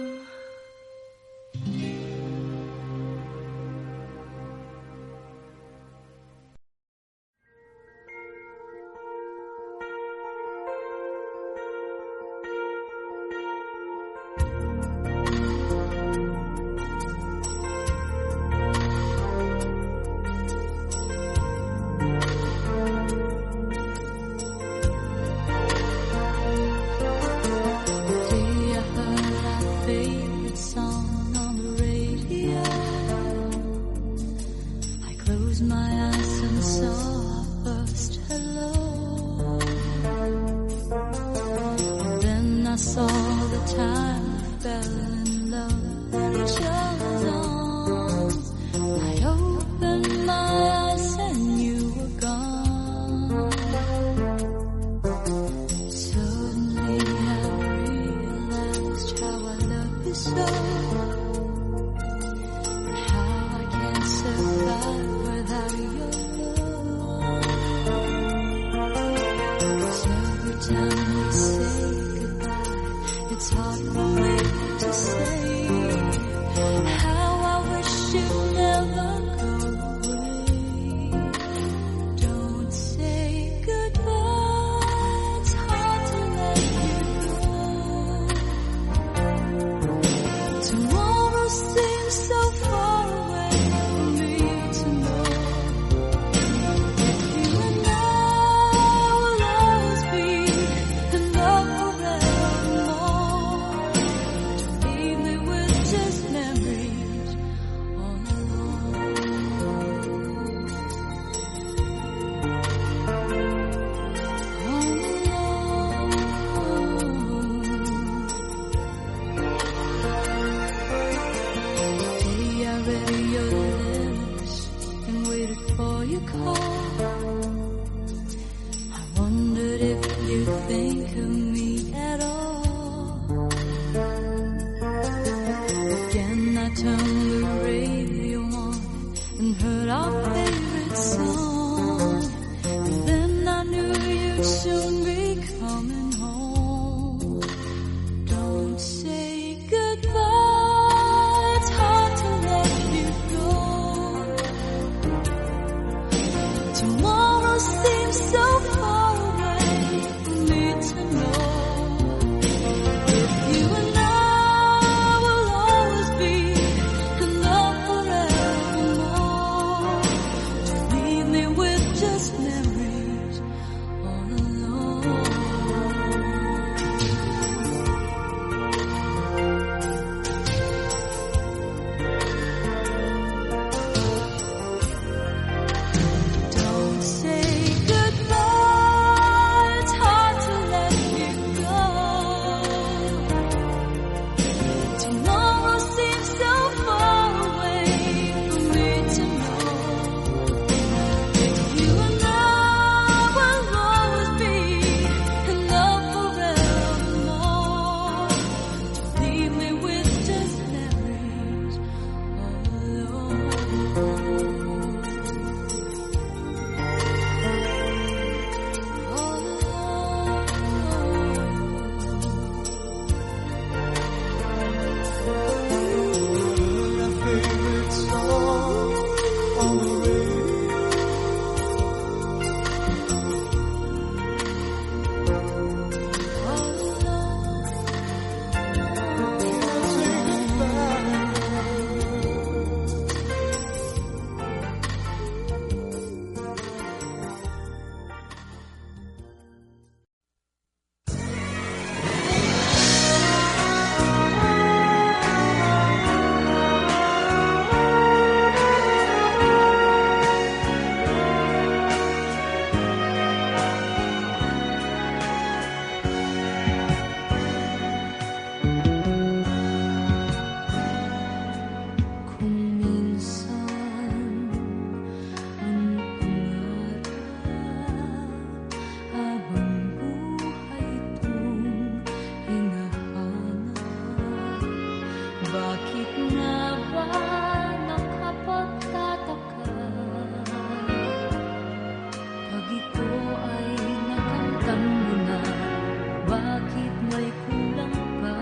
Speaker 1: Turn the radio on and heard our favorite song. Tomorrow seems so far away for me to know if you and I will always be in love forevermore. Don't leave me with just memories all alone. Don't say goodbye, it's hard to let you go. Tomorrow seems so far away for me to know if you and I will always be in love forevermore. Don't leave me with just memories all alone.
Speaker 3: Favorite song on the radio.
Speaker 1: Kung minsan ang pangarap habang buhay itong hinahanap, bakit nga ba nakapagtataka pag ito ay nakamtan mo na? Bakit may kulang pa?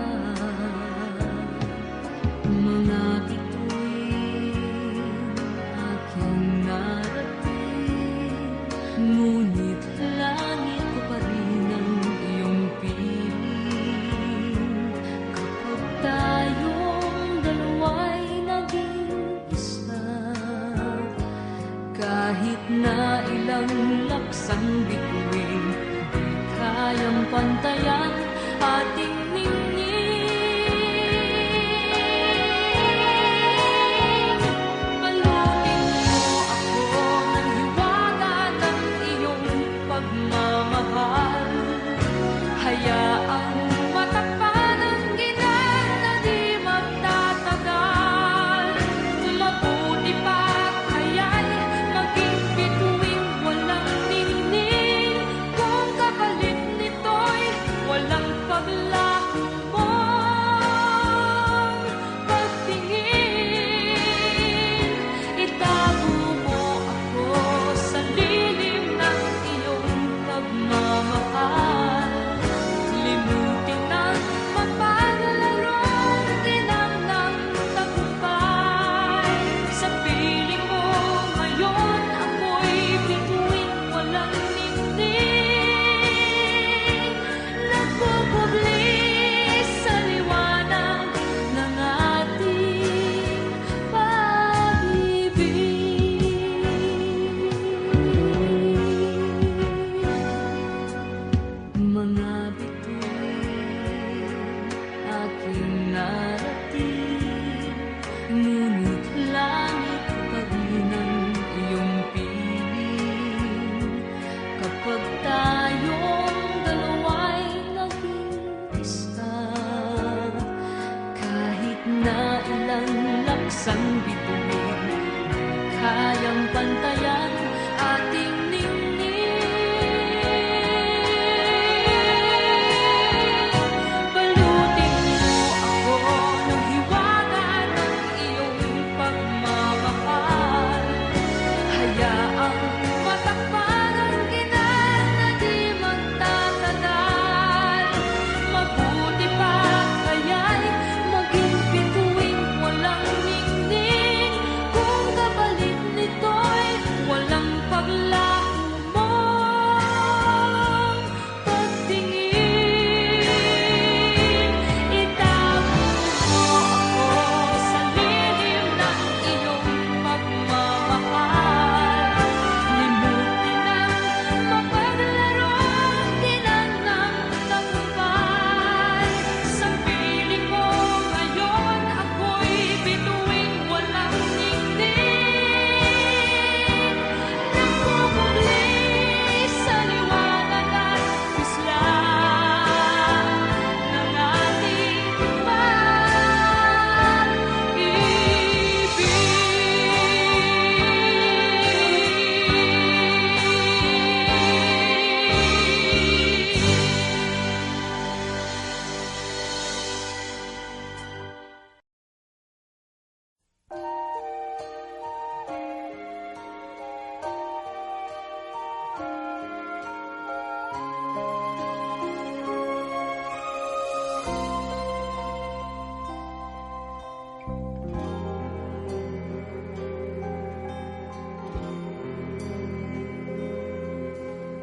Speaker 1: Mga bituin aking narating, ngunit langit ko pa rin ang iyong piling. Kapag tayong dalawa'y naging isa, kahit na ilang laksang bituin, di kayang pantayan ating ningning. Balutin mo ako ng hiwaga ng iyong pagmamahal. Hayaang matakpan ang ginang na di magtatagal. Mabuti pa kaya'y maging bituing walang ningning, kung kapalit nito'y walang paglaho.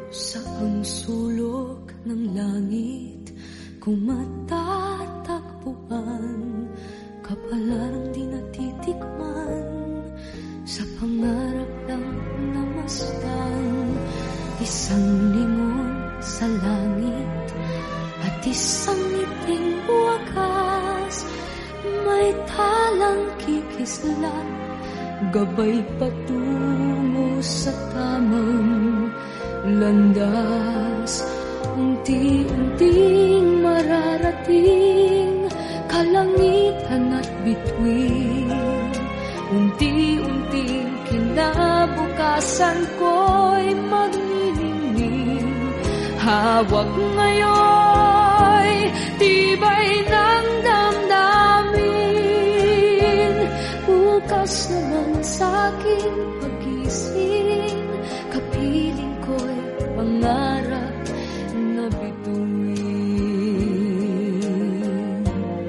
Speaker 2: Saang sulok ng langit kung matatagpuan, kapalarang di natitikman, sa pangarap lang namastan. Isang lingon sa langit at isang ngiting wakas, may talang kikislat, gabay patungo sa tamang landas. Unti-unting mararating kalangitan at bituin, unti-unting kinabukasan ko'y magniningning. Hawak ngayon, tibay ng damdamin, bukas naman sa'king pagising, kapiling ko'y pangarap na bituin.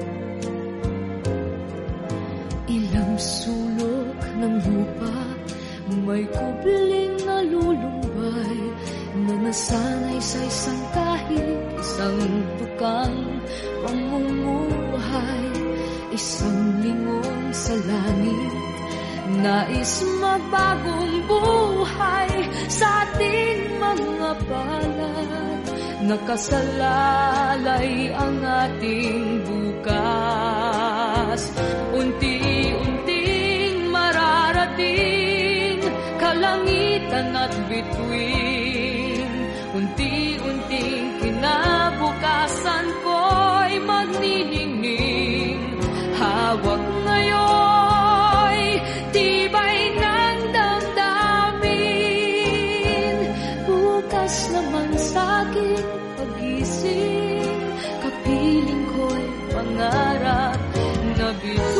Speaker 2: Ilang sulok ng lupa, may kubling nalulumbay, na nasanay sa isang kahig, isang tukang pamumuhay. Isang lingon sa langit, nais magbagong buhay sa ating mga palad. Nakasalalay ang ating bukas, unti-unting mararating kalangitan at bituin, unti-unting kinabukasan ko'y magniningning. Hawak ngayon, tibay ng damdamin, bukas naman sa'king pagising, kapiling ko'y pangarap na bituin.